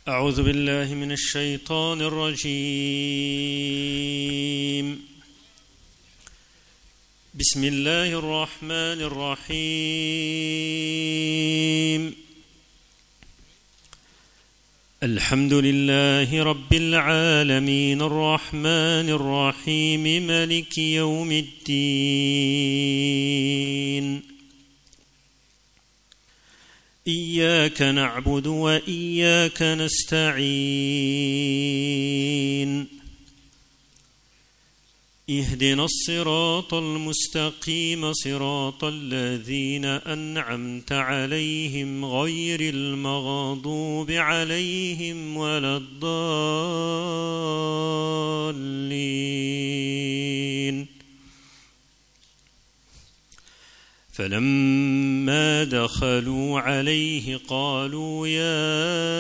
أعوذ بالله من الشيطان الرجيم. بسم الله الرحمن الرحيم. الحمد لله رب العالمين الرحمن الرحيم مالك يوم الدين. إياك نعبد وإياك نستعين. اهدنا الصراط المستقيم صراط الذين أنعمت عليهم غير المغضوب عليهم ولا الضالين. فلما دخلوا عليه قالوا يا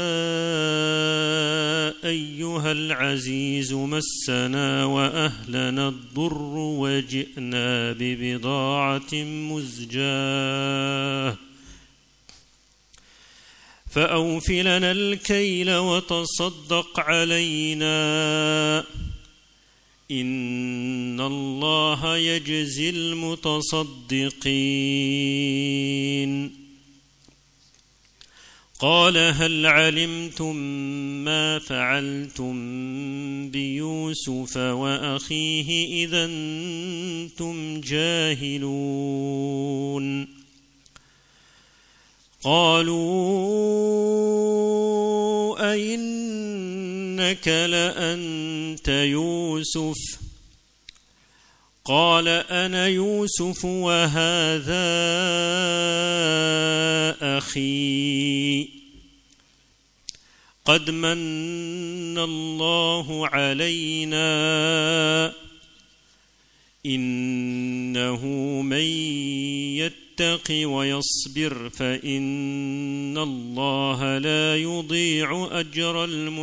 أيها العزيز مسنا وأهلنا الضر وجئنا ببضاعة مزجاة فأوف لنا الكيل وتصدق علينا إن الله يجزي المتصدقين. قال هل علمتم ما فعلتم بيوسف وأخيه إذا أنتم جاهلون. قالوا أئنك لأنت يوسف؟ قال أنا يوسف وهذا أخي قد من الله علينا إنه من يتق ويصبر فإن الله لا يضيع أجر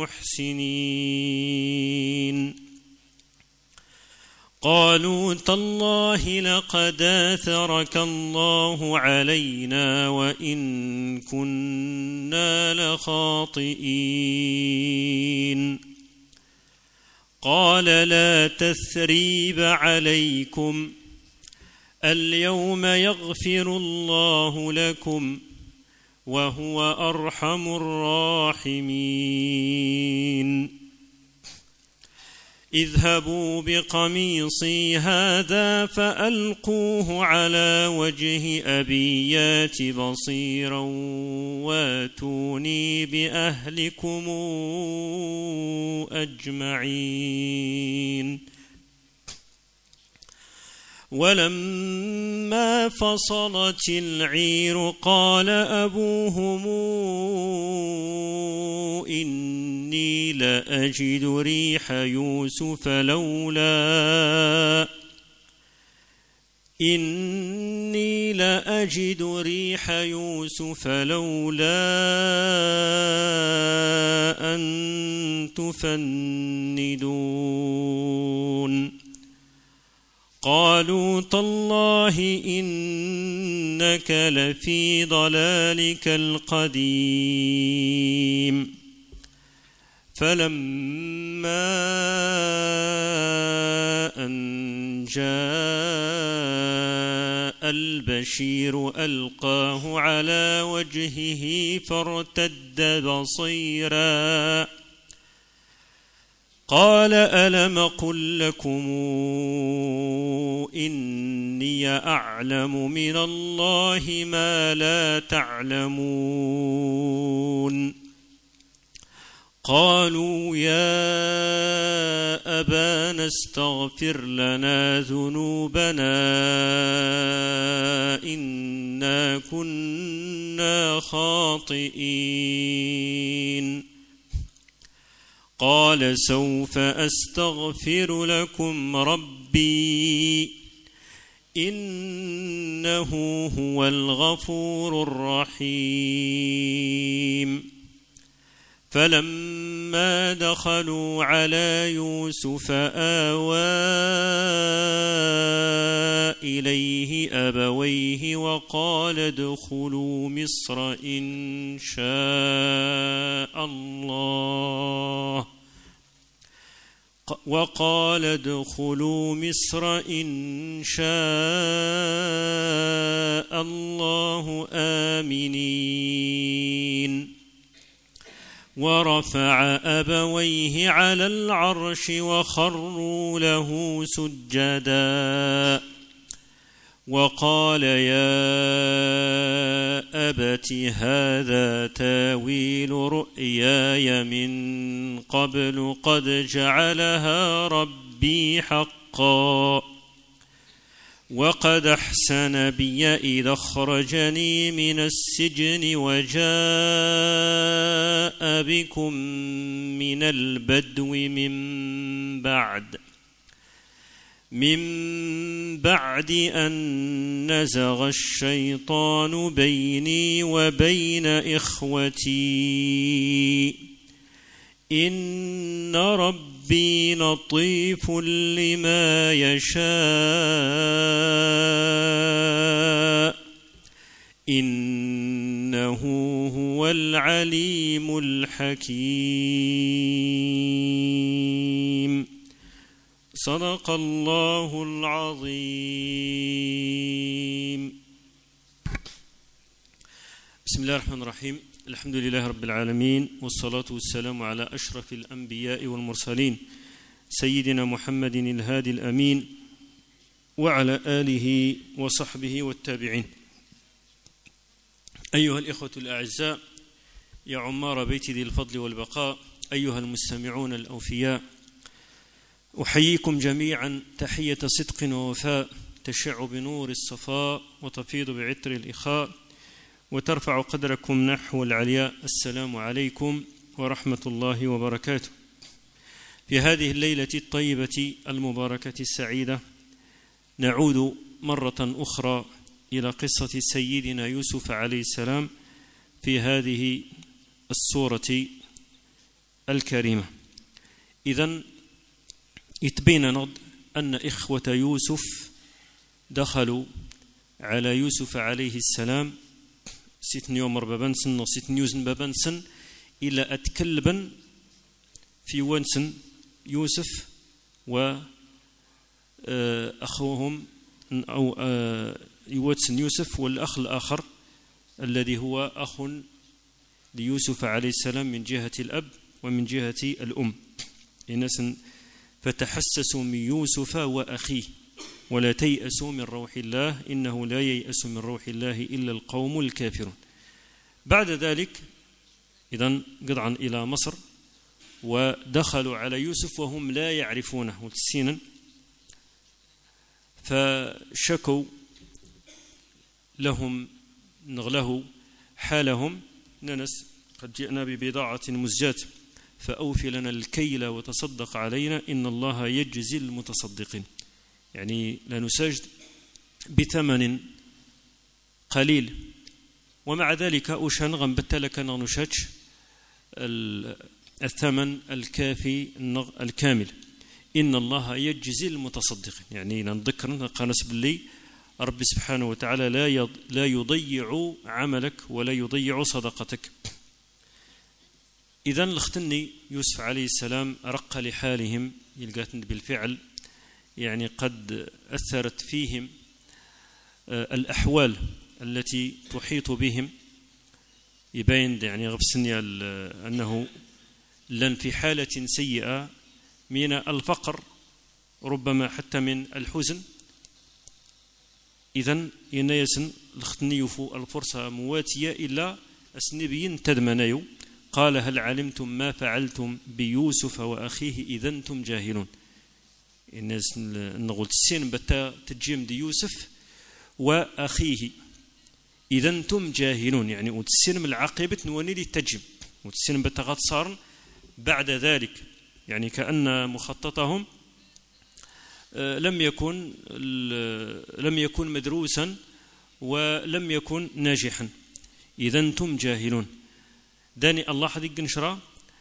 المحسنين. قالوا تالله لقد آثرك الله علينا وإن كنا لخاطئين. قال لا تثريب عليكم اليوم يغفر الله لكم وهو أرحم الراحمين. اذهبوا بقميصي هذا فألقوه على وجه أبي يات بصيرا واتوني بأهلكم أجمعين. ولما فصلت العير قال أبوهم إني لأجد ريح يوسف لولا أن تفندون. قالوا تالله إنك لفي ضلالك القديم. فلما أن جاء البشير ألقاه على وجهه فارتد بصيرا قال ألم قل لكم إني أعلم من الله ما لا تعلمون. قالوا يا أبانا استغفر لنا ذنوبنا إنا كنا خاطئين. قال سوف أستغفر لكم ربي إنه هو الغفور الرحيم. فلما دخلوا على يوسف آوى إليه أبويه وقال ادخلوا مصر إن شاء الله آمنين ورفع أبويه على العرش وخروا له سجدا وقال يا أبت هذا تاويل رؤياي من قبل قد جعلها ربي حقا وقد أحسن بي إذ أخرجني من السجن وجاء بكم من البدو من بعد أن نزغ الشيطان بيني وبين إخوتي إن ربي لطيف لما يشاء إنه هو العليم الحكيم صدق الله العظيم. بسم الله الرحمن الرحيم. الحمد لله رب العالمين والصلاة والسلام على أشرف الأنبياء والمرسلين سيدنا محمد الهادي الأمين وعلى آله وصحبه والتابعين. أيها الإخوة الأعزاء، يا عمار بيت ذي الفضل والبقاء، أيها المستمعون الأوفياء، أحييكم جميعا تحية صدق ووفاء تشع بنور الصفاء وتفيض بعطر الإخاء وترفع قدركم نحو العلياء. السلام عليكم ورحمة الله وبركاته. في هذه الليلة الطيبة المباركة السعيدة نعود مرة أخرى إلى قصة سيدنا يوسف عليه السلام في هذه السورة الكريمة. إذن يتبين أن إخوة يوسف دخلوا على يوسف عليه السلام 6 يوم بابنسن و 6 نيوزن بابنسن إلى أتكلبا في ونسن يوسف وأخوهم أو يوتسن يوسف والأخ الآخر الذي هو أخ ليوسف عليه السلام من جهة الأب ومن جهة الأم. فتحسسوا من يوسف وأخيه ولا تيأسوا من روح الله إنه لا ييأس من روح الله إلا القوم الكافرون. بعد ذلك إذن قطعا إلى مصر ودخلوا على يوسف وهم لا يعرفونه سينا، فشكوا لهم نغله حالهم ننس قد جئنا ببضاعة مزجاة فأوفي لنا الكيل وتصدق علينا إن الله يجزي المتصدقين. يعني لا نساجد بثمن قليل، ومع ذلك أوشان غنبت لك نغنشاتش الثمن الكافي الكامل إن الله يجزي المتصدقين. يعني نذكر نقانس باللي رب سبحانه وتعالى لا يضيع عملك ولا يضيع صدقتك. إذن لختني يوسف عليه السلام رق لحالهم يلقاتن بالفعل، يعني قد أثرت فيهم الأحوال التي تحيط بهم. يبين يعني غبسني أنه لن في حالة سيئة من الفقر ربما حتى من الحزن. إذن ينايسن لختني يفو الفرصة مواتية إلا أسنبيين تدمنايو. قال هل علمتم ما فعلتم بيوسف وأخيه إذا أنتم جاهلون. الناس نقول السين بتا تجيم دي يوسف وأخيه إذا أنتم جاهلون، يعني وتسين من العاقبة نواني لي تجم وتسين بتا غاد صار بعد ذلك، يعني كأن مخططهم لم يكن مدروسا ولم يكن ناجحا. إذا أنتم جاهلون. داني الله حديق نشرا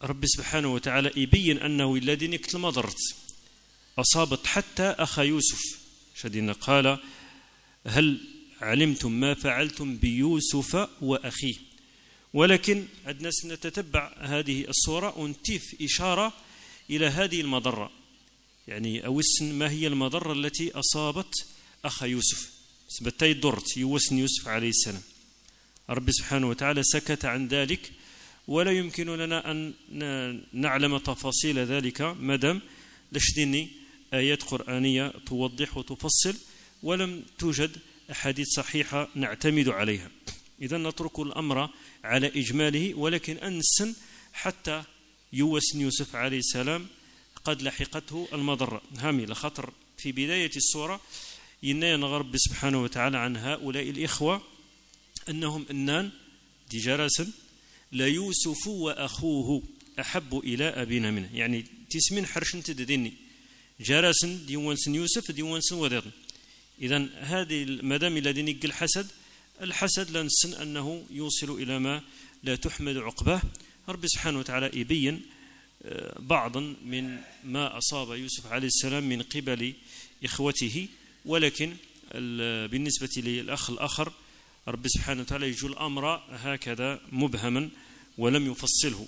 رب سبحانه وتعالى يبين أنه الذين كتل ما ضرت أصابت حتى أخا يوسف شدينا. قال هل علمتم ما فعلتم بيوسف وأخيه. ولكن عندنا نتتبع هذه الصورة ونتيف إشارة إلى هذه المضرة، يعني أوسن ما هي المضرة التي أصابت أخا يوسف سبتاي ضرت يوسن يوسف عليه السلام. رب سبحانه وتعالى سكت عن ذلك، ولا يمكن لنا أن نعلم تفاصيل ذلك مادام لشدني آيات قرآنية توضح وتفصل، ولم توجد أحاديث صحيحة نعتمد عليها. إذا نترك الأمر على إجماله، ولكن أنسن حتى يوسن يوسف عليه السلام قد لحقته المضرة هامي لخطر. في بداية السورة ينين رب سبحانه وتعالى عن هؤلاء الإخوة أنهم أنان دي جراسا لا يوسف وأخوه أحب إلى أبينا منه، يعني تسمين حرشن تدديني جراسا ديوانسن يوسف ديوانسن وديضن. إذن هذه مدام الذي نقل الحسد لنسن أنه يوصل إلى ما لا تحمد عقباه. رب سبحانه وتعالى يبين بعضا من ما أصاب يوسف عليه السلام من قبل إخوته، ولكن بالنسبة للأخ الآخر رب سبحانه وتعالى يجعل الأمر هكذا مبهما ولم يفصله.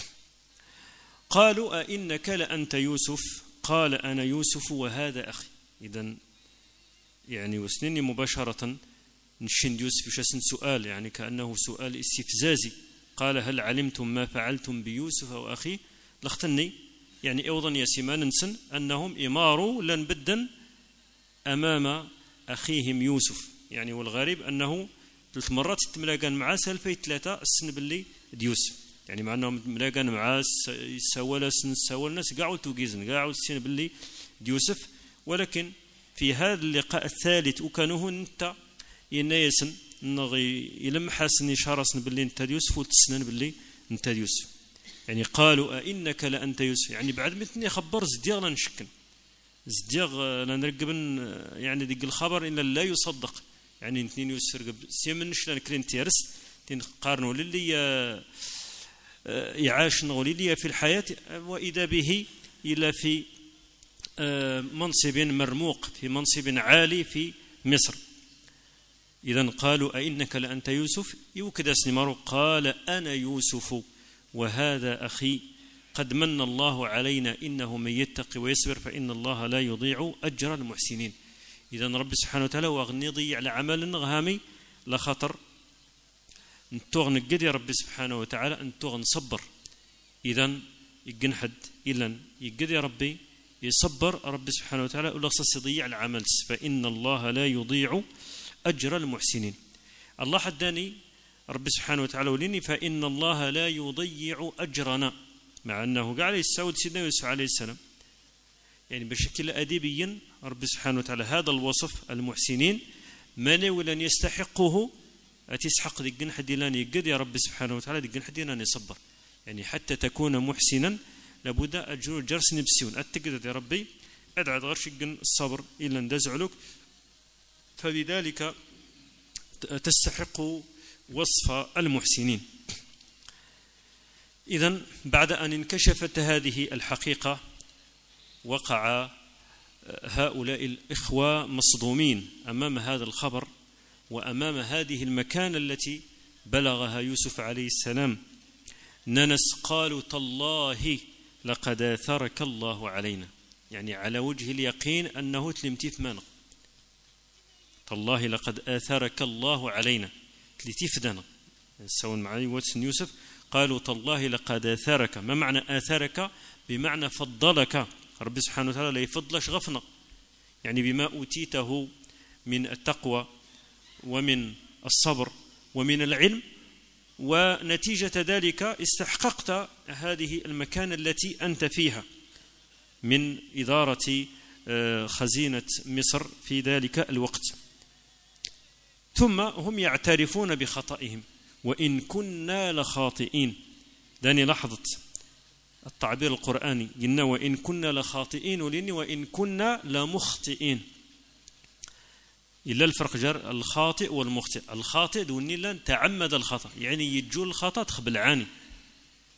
قالوا أئنك لأنت يوسف قال أنا يوسف وهذا أخي. إذن يعني وسنني مباشرة نشن يوسف شسن سؤال، يعني كأنه سؤال استفزازي. قال هل علمتم ما فعلتم بيوسف وأخيه لختني، يعني أيضا يسمان ننسن أنهم إماروا لن بدن أمام أخيهم يوسف. يعني والغريب أنه 3 مرات تملاقان معاه سالفي 3 السن باللي ديوسف، يعني مع أنهم ملاقان معاه سوال ناس قاعوا توقيزن قاعوا السن باللي ديوسف. ولكن في هذا اللقاء الثالث وكانوه انت ينايسن نغي يلمح سن شارسن باللي انت يوسف وتسنن باللي انت يوسف. يعني قالوا أئنك لأنت يوسف، يعني بعد متني خبر زديغ لنشكن زديغ لنرقبن، يعني ديق الخبر إلا لا يصدق. يعني اثنين يوسف رقب سيمنش لنكرين تيرس تنقارنوا للي يعاش نغولي في الحياة، وإذا به إلا في منصب مرموق في منصب عالي في مصر. إذن قالوا أئنك لأنت يوسف يوكد اسنمارو قال أنا يوسف وهذا أخي قد من الله علينا إنه من يتقي ويصبر فإن الله لا يضيع أجر المحسنين. إذن رب سبحانه وتعالى وغنضي على عمل غهامي لخطر نتوغن قد يا رب سبحانه وتعالى أن توغن صبر. إذن يقن حد إلا يقد يا ربي يصبر رب سبحانه وتعالى ولا خصص يضيع العمل فإن الله لا يضيع أجر المحسنين. الله حداني رب سبحانه وتعالى وليني فإن الله لا يضيع أجرنا، مع أنه قال يستود سيدنا يوسف عليه السلام، يعني بشكل أدبي رب سبحانه وتعالى هذا الوصف المحسنين من ولن يستحقه أتسحق دقن حديلان يقد يا رب سبحانه وتعالى دقن حديلان يصبر. يعني حتى تكون محسنا لابد أجر جرس نبسيون أتقدر يا ربي أدعى غير شقن الصبر إلا ندزعلك، فبذلك تستحق وصف المحسنين. إذن بعد أن انكشفت هذه الحقيقة وقع هؤلاء الإخوة مصدومين أمام هذا الخبر وأمام هذه المكانة التي بلغها يوسف عليه السلام. ننس قالوا تالله لقد آثرك الله علينا، يعني على وجه اليقين أنه تلمتيف مانغ تالله لقد آثرك الله علينا تلتيف دانا سوى معي واتسن يوسف. قالوا تالله لقد آثرك، ما معنى آثرك؟ بمعنى فضلك رب سبحانه وتعالى لا يفضلش غفنا، يعني بما أوتيته من التقوى ومن الصبر ومن العلم، ونتيجة ذلك استحققت هذه المكانة التي أنت فيها من إدارة خزينة مصر في ذلك الوقت. ثم هم يعترفون بخطئهم وإن كنا لخاطئين. داني لحظة التعبير القرآني قلنا وإن كنا لخاطئين ولني وإن كنا لمخطئين، إلا الفرق جر الخاطئ والمخطئ. الخاطئ دوني لن تعمد الخطأ، يعني يجول الخطأ تخبل عاني،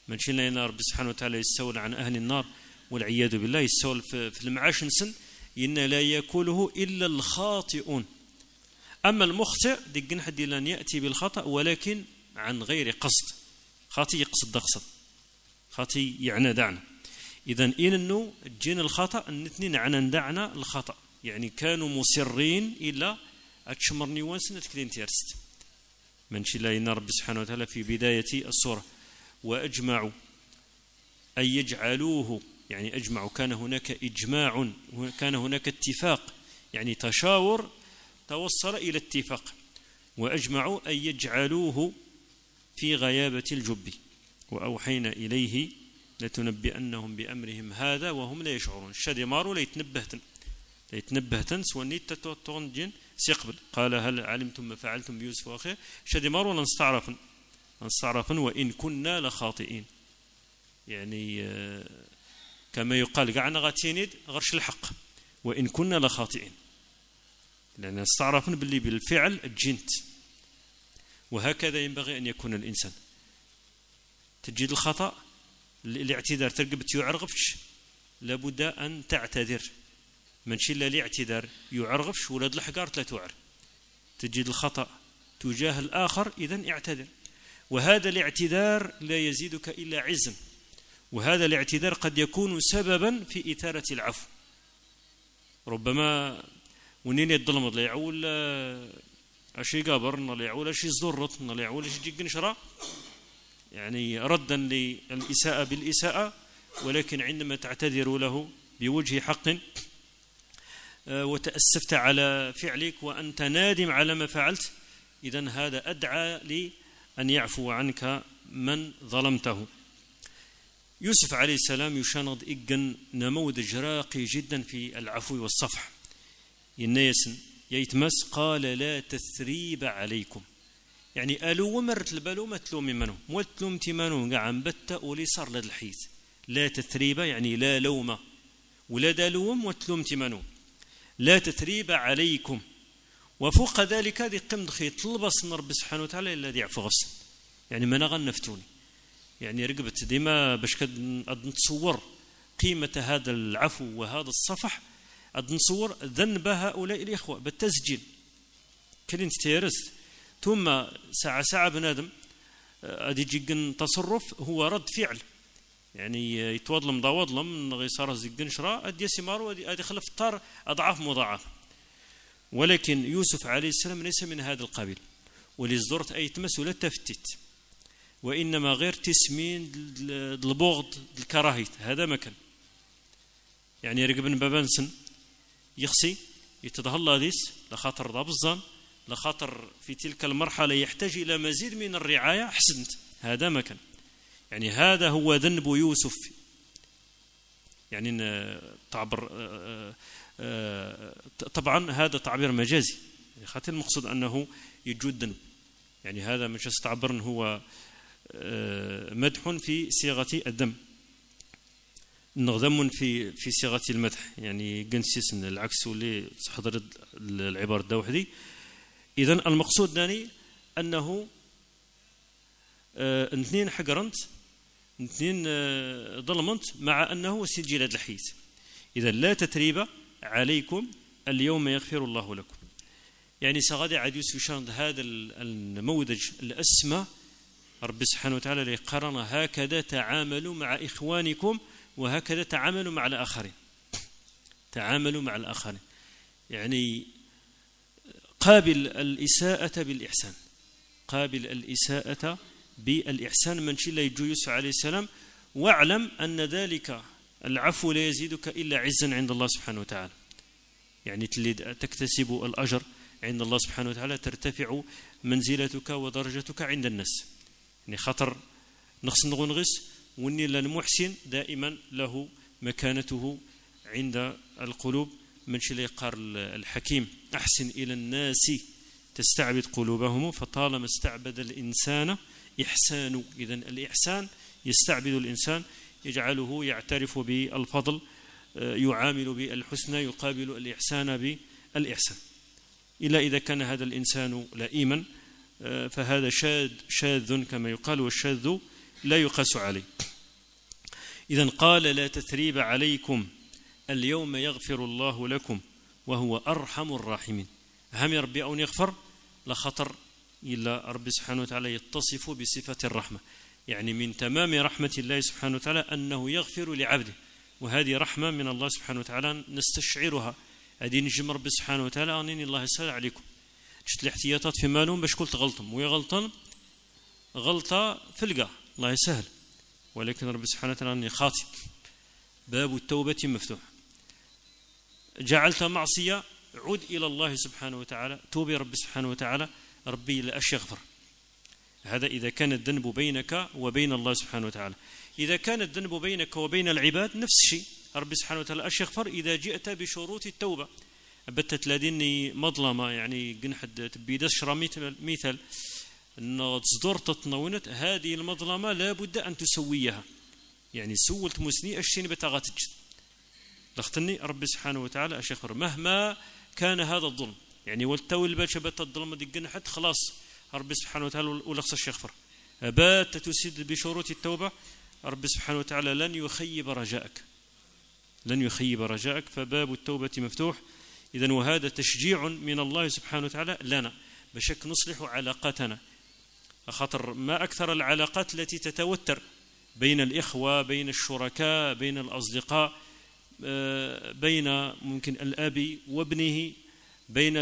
ماشي لأن ربي سبحانه وتعالى يستولى عن أهل النار والعياذ بالله، يستولى في المعاش نسن إن لا يأكله إلا الخاطئون. أما المخطئ ديك حد لن يأتي بالخطأ ولكن عن غير قصد، خاطئ يقصد دقصد، خاطئ يعني دعنا. إذن إنه جين الخطأ الاثنين عن دعنا الخطأ، يعني كانوا مصرين إلا أتشمرني وانسنة كلين تيرست من شلائن رب سبحانه وتعالى في بداية السورة. وأجمعوا أن يجعلوه، يعني أجمعوا كان هناك إجماع وكان هناك اتفاق، يعني تشاور توصل إلى اتفاق. وأجمعوا أن يجعلوه في غيابة الجب وأوحينا إليه لتنبئنهم بأمرهم هذا وهم لا يشعرون. الشادي مارو ليتنبهتن سوانيت تتوتون سيقبل. قال هل علمتم ما فعلتم بيوسف وأخيه؟ الشادي مارو لنستعرفن وإن كنا لخاطئين، يعني كما يقال قعنا غاتينيد غرش الحق وإن كنا لخاطئين، لأن استعرفن باللي بالفعل الجنت. وهكذا ينبغي أن يكون الإنسان. تجد الخطأ الاعتذار ترقبت يعرغفش لابد أن تعتذر، من شل الاعتذار يعرغفش ولد الحقار لا تعر. تجد الخطأ تجاه الآخر إذن اعتذر، وهذا الاعتذار لا يزيدك إلا عزا، وهذا الاعتذار قد يكون سببا في إثارة العفو. ربما ونين يظلم لا يعول أشي قابر لا يعول أشي زرط لا يعول أشي جيجن شرا، يعني ردا للإساءة بالإساءة، ولكن عندما تعتذر له بوجه حق وتأسفت على فعلك وأنت نادم على ما فعلت، إذن هذا أدعى لأن يعفو عنك من ظلمته. يوسف عليه السلام يشاند إجن نموذج راقي جدا في العفو والصفح. الناس يتمس قال لا تثريب عليكم، يعني ألو مرت البلو ما تلومي منه متلوم تمانو قاعن بتا ولي صار لد الحيث. لا تثريب يعني لا لوم ولا دلوم وتلوم تمانو، لا تثريب عليكم. وفوق ذلك هذه قمد خيط طلبس رب سبحانه وتعالى الذي يعفو غفص، يعني ما نغنفتوني، يعني رقبت ديما باش كد نتصور قيمة هذا العفو وهذا الصفح، نصور ذنب هؤلاء الإخوة بالتسجيل كلين تيرست. ثم ساعة بنادم أدي جيجن تصرف هو رد فعل، يعني يتوضلم ضوضلم غيصار زيجن شراء أدي سمار أدي خلف طار أضعاف مضاعف. ولكن يوسف عليه السلام ليس من هذا القبيل، ولزدرت أي تمس ولا تفتت، وإنما غير تسمين البغض الكراهية. هذا مكان يعني رقبن بابنسن يخسي يتظهر ديس لخاطر ضابزان، لخاطر في تلك المرحلة يحتاج إلى مزيد من الرعاية. أحسنت، هذا مكان، يعني هذا هو ذنب يوسف، يعني تعبر طبعا هذا تعبير مجازي، خاطر المقصود أنه يجود ذنب، يعني هذا مش تعبر هو مدح في صيغة الذم، ذم في صيغة المدح، يعني جنسيس العكس اللي حضر العبارة الدوحدي. إذن المقصود داني أنه اثنين حقرنت اثنين ظلمنت مع أنه سجل الحيث. إذا لا تتريب عليكم اليوم يغفر الله لكم، يعني سغادي عديس يشاند هذا النموذج الأسمى رب سبحانه وتعالى لقرن هكذا تعاملوا مع إخوانكم وهكذا تعاملوا مع الآخرين، تعاملوا مع الآخرين، يعني قابل الإساءة بالإحسان، قابل الإساءة بالإحسان من شل يجو يوسف عليه السلام، واعلم أن ذلك العفو لا يزيدك إلا عزا عند الله سبحانه وتعالى، يعني تكتسب الأجر عند الله سبحانه وتعالى، ترتفع منزلتك ودرجتك عند الناس. يعني خطر نقص نغنغس واني للمحسن دائما له مكانته عند القلوب. من شلي قار الحكيم أحسن إلى الناس تستعبد قلوبهم، فطالما استعبد الإنسان إحسان. إذن الإحسان يستعبد الإنسان، يجعله يعترف بالفضل، يعامل بالحسنى، يقابل الإحسان بالإحسان. إلا إذا كان هذا الإنسان لئيما فهذا شاذ كما يقال، والشاذ لا يقاس عليه. إذن قال لا تثريب عليكم اليوم يغفر الله لكم وهو أرحم الراحمين. هم ربي أو يغفر لخطر إلا ربي سبحانه وتعالى يتصف بصفة الرحمة، يعني من تمام رحمة الله سبحانه وتعالى أنه يغفر لعبده، وهذه رحمة من الله سبحانه وتعالى نستشعرها. هذه نجم ربي سبحانه وتعالى أنني الله يسهل عليكم شفت الاحتياطات في مالهم باش قلت غلطهم وهي غلطة في القاع الله يسهل، ولكن ربي سبحانه وتعالى أني خاطئ، باب التوبة مفتوح. جعلت معصية عد إلى الله سبحانه وتعالى، توبي ربي سبحانه وتعالى، ربي لا أش يغفر. هذا إذا كان الذنب بينك وبين الله سبحانه وتعالى. إذا كان الذنب بينك وبين العباد نفس الشيء، ربي سبحانه وتعالى أش يغفر إذا جئت بشروط التوبة. بتت لديني مظلمة يعني جنحد تبيدش مثال أن تصدر تطنونت هذه المظلمة لا بد أن تسويها، يعني سولت مسني أشتين بتغاتج لختني ربي سبحانه وتعالى أش يغفر مهما كان هذا الظلم، يعني والتول باش بت الظلم دي جنحد خلاص ربي سبحانه وتعالى ولخص أش يغفر. بات تسد بشروط التوبة ربي سبحانه وتعالى لن يخيب رجاءك، فباب التوبة مفتوح. إذن وهذا تشجيع من الله سبحانه وتعالى لنا بشك نصلح علاقاتنا، خاطر ما أكثر العلاقات التي تتوتر بين الإخوة، بين الشركاء، بين الأصدقاء، بين ممكن الأب وابنه، بين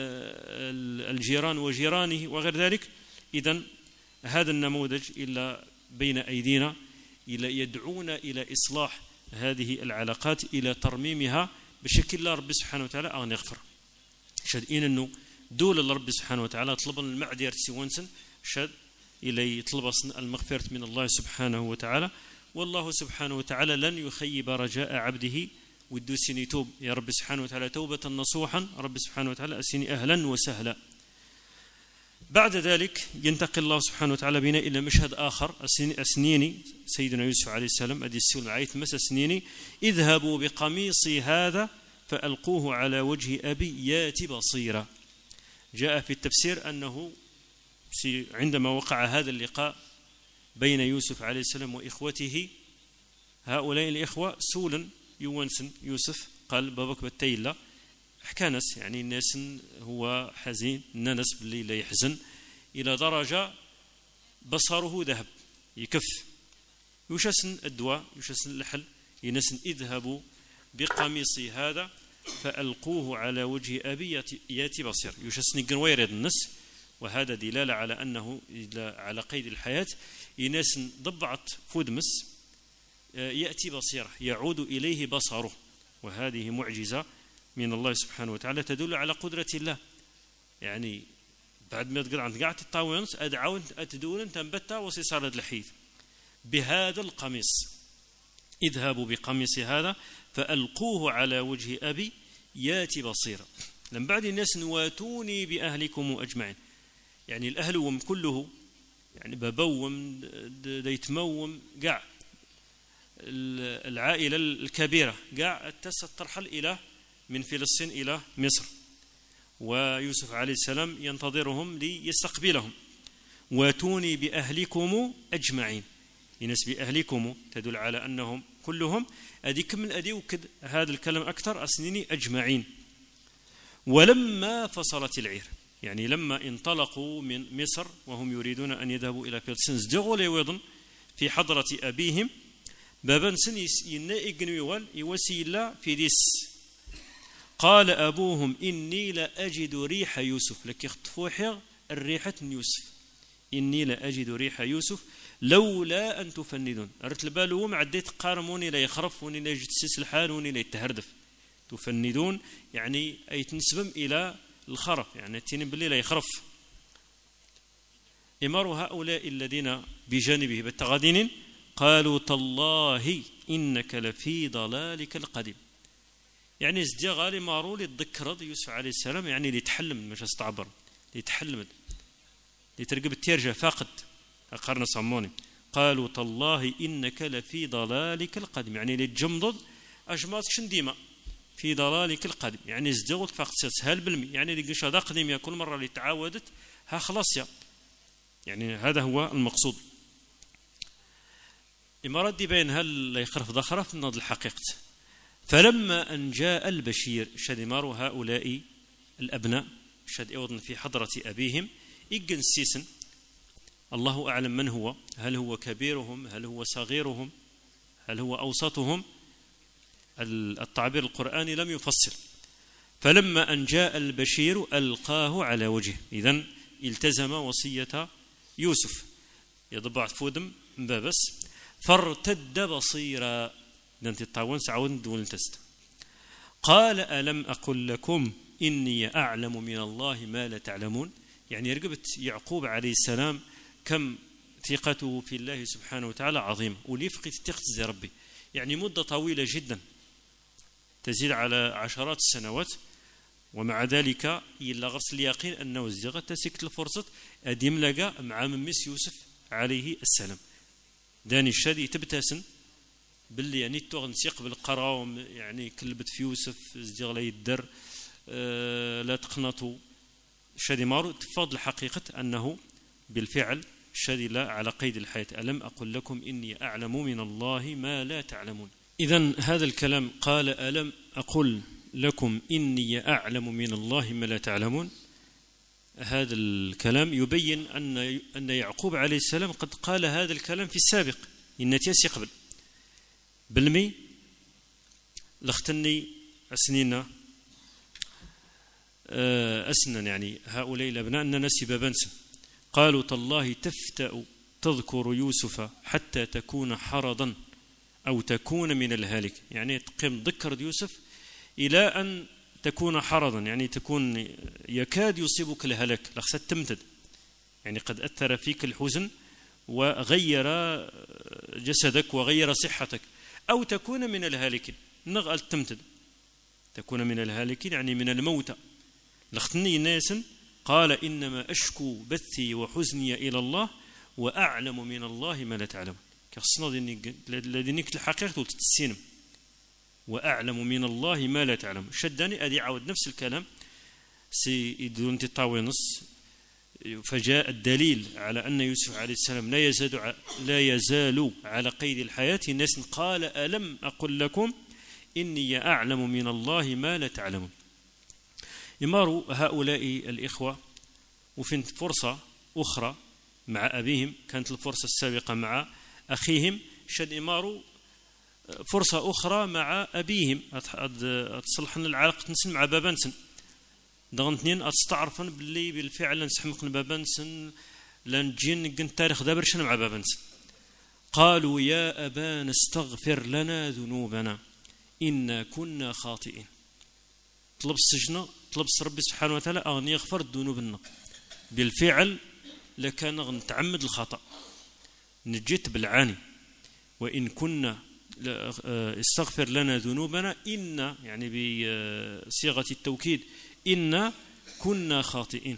الجيران وجيرانه وغير ذلك. إذن هذا النموذج إلا بين أيدينا إلى يدعونا إلى إصلاح هذه العلاقات، إلى ترميمها بشكل لا ربي سبحانه وتعالى أن يغفر. شاد إنه دول ربي سبحانه وتعالى طلبنا المعذرة سوانسن شاد إلى طلب المغفرة من الله سبحانه وتعالى، والله سبحانه وتعالى لن يخيب رجاء عبده والدوسيني توب يا رب سبحانه وتعالى توبة نصوحا، رب سبحانه وتعالى أسيني أهلا وسهلا. بعد ذلك ينتقل الله سبحانه وتعالى بنا إلى مشهد آخر. أسنيني سيدنا يوسف عليه السلام أدي السول عيت مس أسنيني اذهبوا بقميصي هذا فألقوه على وجه أبي ياتي بصيرا. جاء في التفسير أنه عندما وقع هذا اللقاء بين يوسف عليه السلام وإخوته، هؤلاء الإخوة سولا يوانسن يوسف قال بابك بالتيلة حكانس، يعني الناس هو حزين الناس باللي لا يحزن إلى درجة بصره ذهب يكف يشسن الدواء يشسن الحل ينسن اذهبوا بقميصي هذا فألقوه على وجه أبي ياتي بصير يشسن قنويرد النس، وهذا دلالة على أنه على قيد الحياة. ينسن ضبعت فودمس يأتي بصيره يعود إليه بصره، وهذه معجزة من الله سبحانه وتعالى تدل على قدرة الله. يعني بعد ما تقول عن قاعد الطاونس أدعون أتدون تنبتا وصار الحيث بهذا القميص اذهبوا بقميص هذا فألقوه على وجه أبي ياتي بصيرا. لما بعد الناس واتوني بأهلكم أجمعين، يعني الأهل كله يعني ببوم ديتموم قاع العائلة الكبيرة قاع ترحل إلى من فلسطين إلى مصر، ويوسف عليه السلام ينتظرهم ليستقبلهم. واتوني بأهلكم أجمعين، ينس بأهلكم تدل على أنهم كلهم أديك من أدي وكد هذا الكلام أكثر أسنيني أجمعين. ولما فصلت العير، يعني لما انطلقوا من مصر وهم يريدون أن يذهبوا إلى فلسطين ازدغوا ليوضن في حضرة أبيهم بابا سن ينائق نيوال يوسي الله في ديس. قال أبوهم إني لا أجد ريح يوسف، لك يخطفوا الريحة يوسف، إني لا أجد ريح يوسف لولا أن تفندون. أردت البالوم عديت قارموني لا يخرف وني لا يجتسس الحال وني لا يتهردف. تفندون يعني أي تنسبم إلى الخرف، يعني تنم بالليل لا يخرف. إمر هؤلاء الذين بجانبه بالتغادين قالوا تالله إنك لفي ضلالك القديم، يعني ازدغالي مارو للذكر يوسف عليه السلام، يعني ليتحلم مش استعبر ليتحلم لترقب التيرجة فاقد أقرن صموني. قالوا تالله إنك لفي ضلالك القديم، يعني للجمضض أجمعت شنديمة في ضلالك القديم، يعني ازدغلت فاقد سهل بالمي، يعني لقش هذا قديم كل مرة اللي تعاودت ها خلاص يعني هذا هو المقصود. إمارات دي بين هل يخرف ضخرف نض الحقيقة. فلما أن جاء البشير شد إمارو هؤلاء الأبناء شد أيضا في حضرة أبيهم إجن السيسن الله أعلم من هو، هل هو كبيرهم، هل هو صغيرهم، هل هو أوسطهم، التعبير القرآني لم يفصل. فلما أن جاء البشير ألقاه على وجهه، إذن التزم وصية يوسف يضبع فودم بابس فارتد بصيرا دانت الطاون سعون دون تست قال ألم أقل لكم إني أعلم من الله ما لا تعلمون. يعني رقبت يعقوب عليه السلام كم ثقته في الله سبحانه وتعالى عظيمة، وليفقد ثقة زي ربي، يعني مدة طويلة جدا تزيد على عشرات السنوات، ومع ذلك إلا غرس اليقين أنه ازدغت تسكت الفرصة أديم لقى مع مس يوسف عليه السلام. داني الشادي تبتسن باللي يعني تغنسيق بالقراوم، يعني كلبت في يوسف ازدغ لي الدر لا تقنطوا الشادي مارو تفضل حقيقة أنه بالفعل الشادي لا على قيد الحياة. ألم أقل لكم إني أعلم من الله ما لا تعلمون. إذن هذا الكلام قال ألم أقل لكم إني أعلم من الله ما لا تعلمون، هذا الكلام يبين أن يعقوب عليه السلام قد قال هذا الكلام في السابق إن تيسي قبل بالمي لختني أسنين أسنن يعني هؤلاء الأبناء أن نسب بنسا قالوا تالله تفتأ تذكر يوسف حتى تكون حرضا أو تكون من الهالك، يعني تقيم ذكر يوسف إلى أن تكون حرضا، يعني تكون يكاد يصيبك الهلاك لخسد تمتد، يعني قد أثر فيك الحزن وغير جسدك وغير صحتك، أو تكون من الهالكين نغأل تمتد تكون من الهالكين يعني من الموتى. لختني ناس قال إنما أشكو بثي وحزني إلى الله وأعلم من الله ما لا تعلم، كخصنا لدينك الحقيقة وتتسينم وأعلم من الله ما لا تعلم. شدني أدي عود نفس الكلام سيدون تطاوينص، فجاء الدليل على أن يوسف عليه السلام لا يزال على قيد الحياة. الناس قال ألم أقل لكم إني أعلم من الله ما لا تعلمون. يماروا هؤلاء الإخوة وفي فرصة أخرى مع أبيهم، كانت الفرصة السابقة مع أخيهم، شد إماروا فرصة أخرى مع أبيهم أتصلحن العلاقة نسن مع بابنسن دغن اثنين أتستعرفن باللي بالفعل نسحمقن بابنسن لنجين قن تاريخ دابرشن مع بابنسن. قالوا يا أبانا استغفر لنا ذنوبنا إنا كنا خاطئين. طلب السجن، طلب ربي سبحانه وتعالى أن يغفر ذنوبنا، بالفعل لكان نتعمد الخطأ نجيت بالعاني، وإن كنا استغفر لنا ذنوبنا إن يعني بصيغة التوكيد إن كنا خاطئين.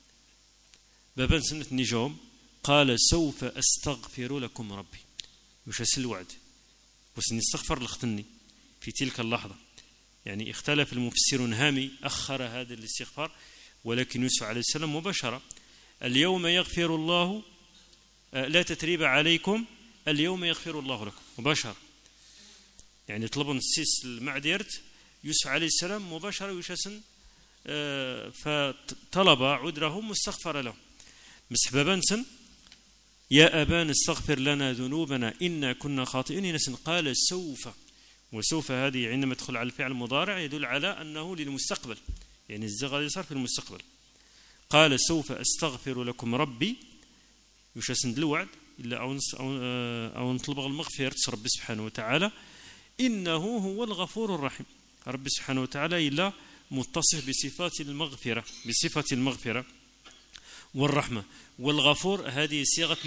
بابا سنة نجوم قال سوف أستغفر لكم ربي، وش الوعد وسنستغفر لختني في تلك اللحظة. يعني اختلف المفسرون هامي أخر هذا الاستغفار، ولكن يوسف عليه السلام مباشرة اليوم يغفر الله لا تتريب عليكم اليوم يغفر الله لكم مباشرة، يعني طلبوا السيس المعديرت يوسف عليه السلام مباشرة ويشسن فطلب عذرهم واستغفر لهم. مسحبابا سن يا أبان استغفر لنا ذنوبنا إنا كنا خاطئين نسن قال سوف، وسوف هذه عندما تدخل على الفعل المضارع يدل على أنه للمستقبل، يعني الزغل صار في المستقبل. قال سوف أستغفر لكم ربي يشسن الوعد إلا أو نطلب المغفرة ربي سبحانه وتعالى إنه هو الغفور الرحيم. ربي سبحانه وتعالى إلا متصف بصفة المغفرة والرحمة. والغفور هذه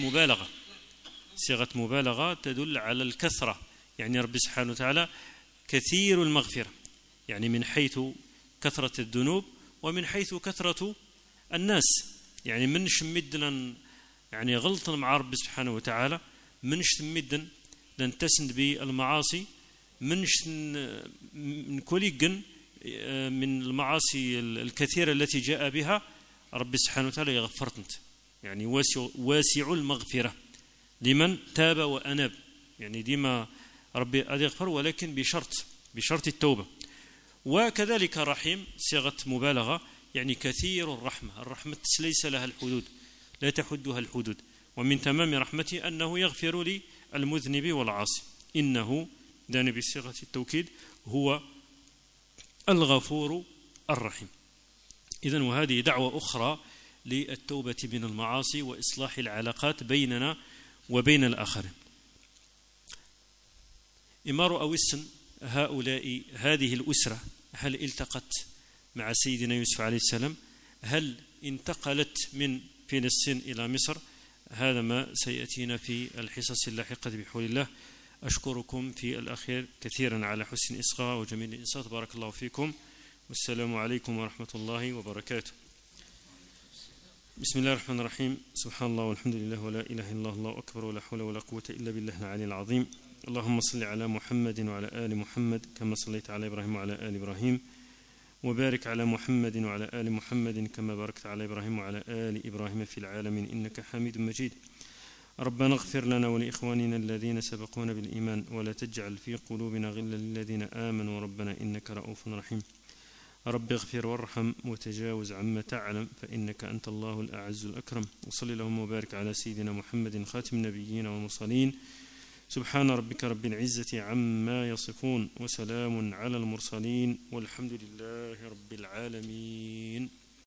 صيغة مبالغة تدل على الكثرة، يعني ربي سبحانه وتعالى كثير المغفرة، يعني من حيث كثرة الذنوب ومن حيث كثرة الناس، يعني منش مدنا يعني غلطنا مع ربي سبحانه وتعالى، منش مدن لن تسند بالمعاصي، منش من كوليجن من المعاصي الكثيرة التي جاء بها ربي سبحانه وتعالى يغفرت، يعني واسع المغفرة لمن تاب وأناب، يعني ديما ربي قد يغفر، ولكن بشرط التوبة. وكذلك رحيم صيغة مبالغة، يعني كثير الرحمة ليس لها الحدود، لا تحدها الحدود. ومن تمام رحمته أنه يغفر للمذنب والعاصي، إنه دان بصيغة التوكيد هو الغفور الرحيم. إذن وهذه دعوة أخرى للتوبة من المعاصي وإصلاح العلاقات بيننا وبين الآخرين. إمار أو السن هذه الأسرة هل التقت مع سيدنا يوسف عليه السلام؟ هل انتقلت من فلسطين إلى مصر؟ هذا ما سيأتينا في الحصص اللاحقة بحول الله. أشكركم في الأخير كثيرا على حسن الإصغاء وجميل الإنصات. بارك الله فيكم، والسلام عليكم ورحمة الله وبركاته. بسم الله الرحمن الرحيم. سبحان الله والحمد لله ولا إله إلا الله أكبر ولا حول ولا قوة إلا بالله العلي العظيم. اللهم صل على محمد وعلى آل محمد كما صليت على إبراهيم وعلى آل إبراهيم، وبارك على محمد وعلى آل محمد كما باركت على إبراهيم وعلى آل إبراهيم في العالمين إنك حميد مجيد. ربنا اغفر لنا ولإخواننا الذين سبقونا بالإيمان ولا تجعل في قلوبنا غلا للذين آمنوا ربنا إنك رؤوف رحيم. رب اغفر وارحم وتجاوز عما تعلم فإنك أنت الله الأعز الأكرم. وصلى اللهم وبارك على سيدنا محمد خاتم النبيين والمرسلين. سبحان ربك رب العزة عما يصفون وسلام على المرسلين والحمد لله رب العالمين.